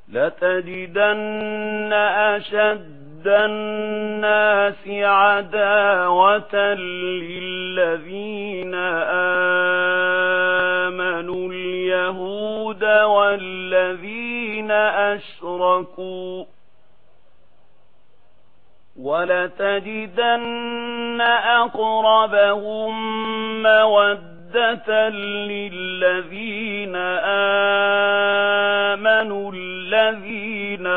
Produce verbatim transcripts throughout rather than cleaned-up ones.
لتجدن أشد الناس عداوة للذين آمنوا اليهود والذين أشركوا ولتجدن أقربهم مودة للذين آمنوا الذين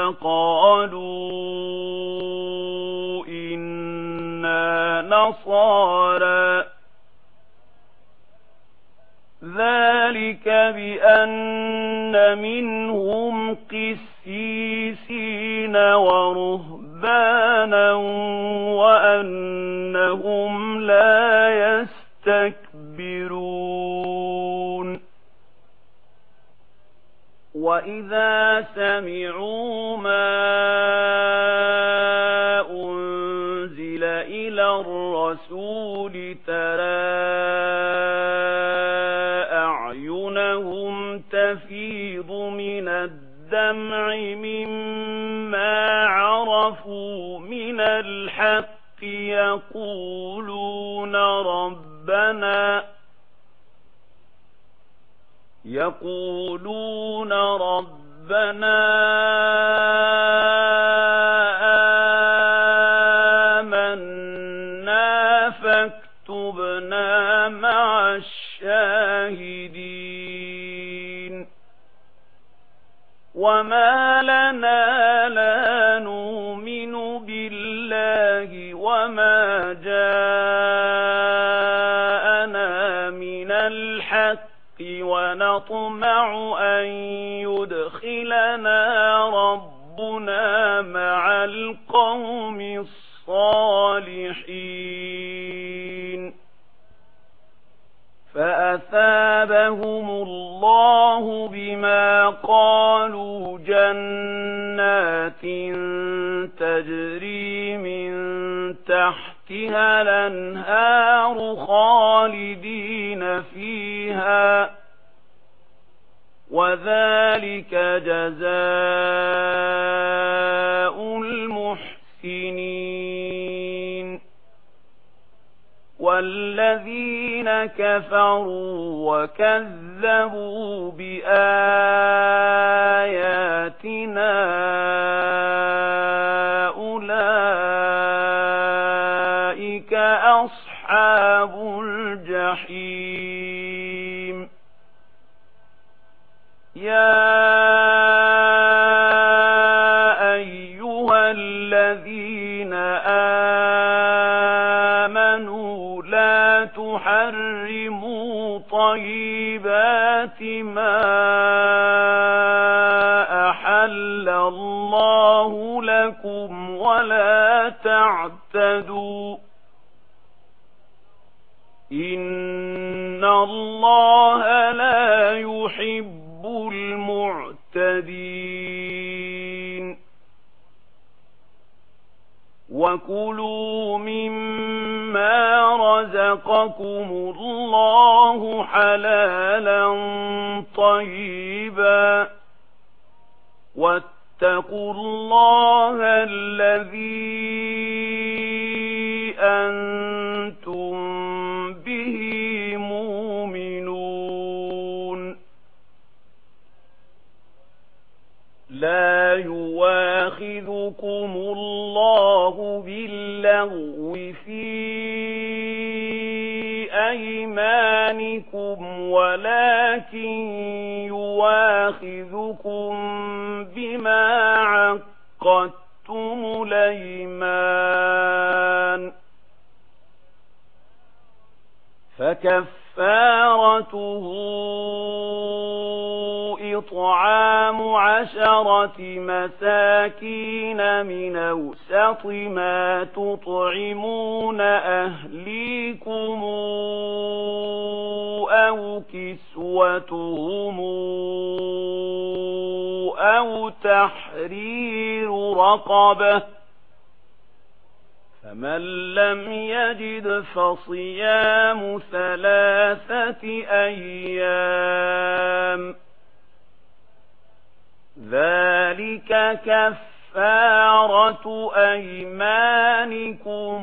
قالوا إنا نصارى ذلك بأن منهم قسيسين ورهبانا وأنهم لا يستكبرون وإذا سمعوا ما أنزل إلى الرسول ترى أعينهم تفيض من الدمع مما عرفوا من الحق يقولون ربنا يقولون ربنا آمنا فاكتبنا مع الشاهدين وما لنا لا نؤمن بالله وما جاءنا من الحق ونطمع أن يدخلنا ربنا مع القوم الصالحين فأثابهم الله بما قالوا جنات تجري من تحتها الأنهار خالدين فيها وذلك جزاء المحسنين والذين كفروا وكذبوا بآياتنا أولئك أصحاب الجحيم يا أيها الذين آمنوا لا تحرموا طيبات ما أحل الله لكم ولا تعتدوا إن الله لا يحب المعتدين وكلوا مما رزقكم الله حلالا طيبا واتقوا الله الذي أنتم به مؤمنون لا يواخذكم الله باللغو في أيمانكم ولكن يواخذكم بما عقدتم الأيمان فكفارته إطعام عشرة مساكين من أوسط ما تطعمون أهليكم أو كسوتهم أو تحرير رقبة فمن لم يجد فصيام ثلاثة أيام ذلك ذلك كفارة أيمانكم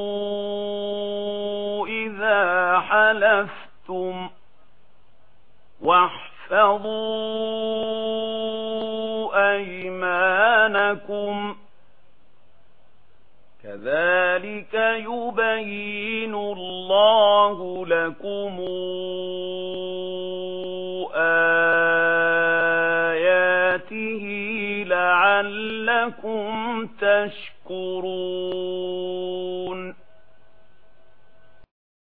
إذا حلفتم واحفظوا أيمانكم كذلك يبين الله لكم آياته لعلكم تشكرون.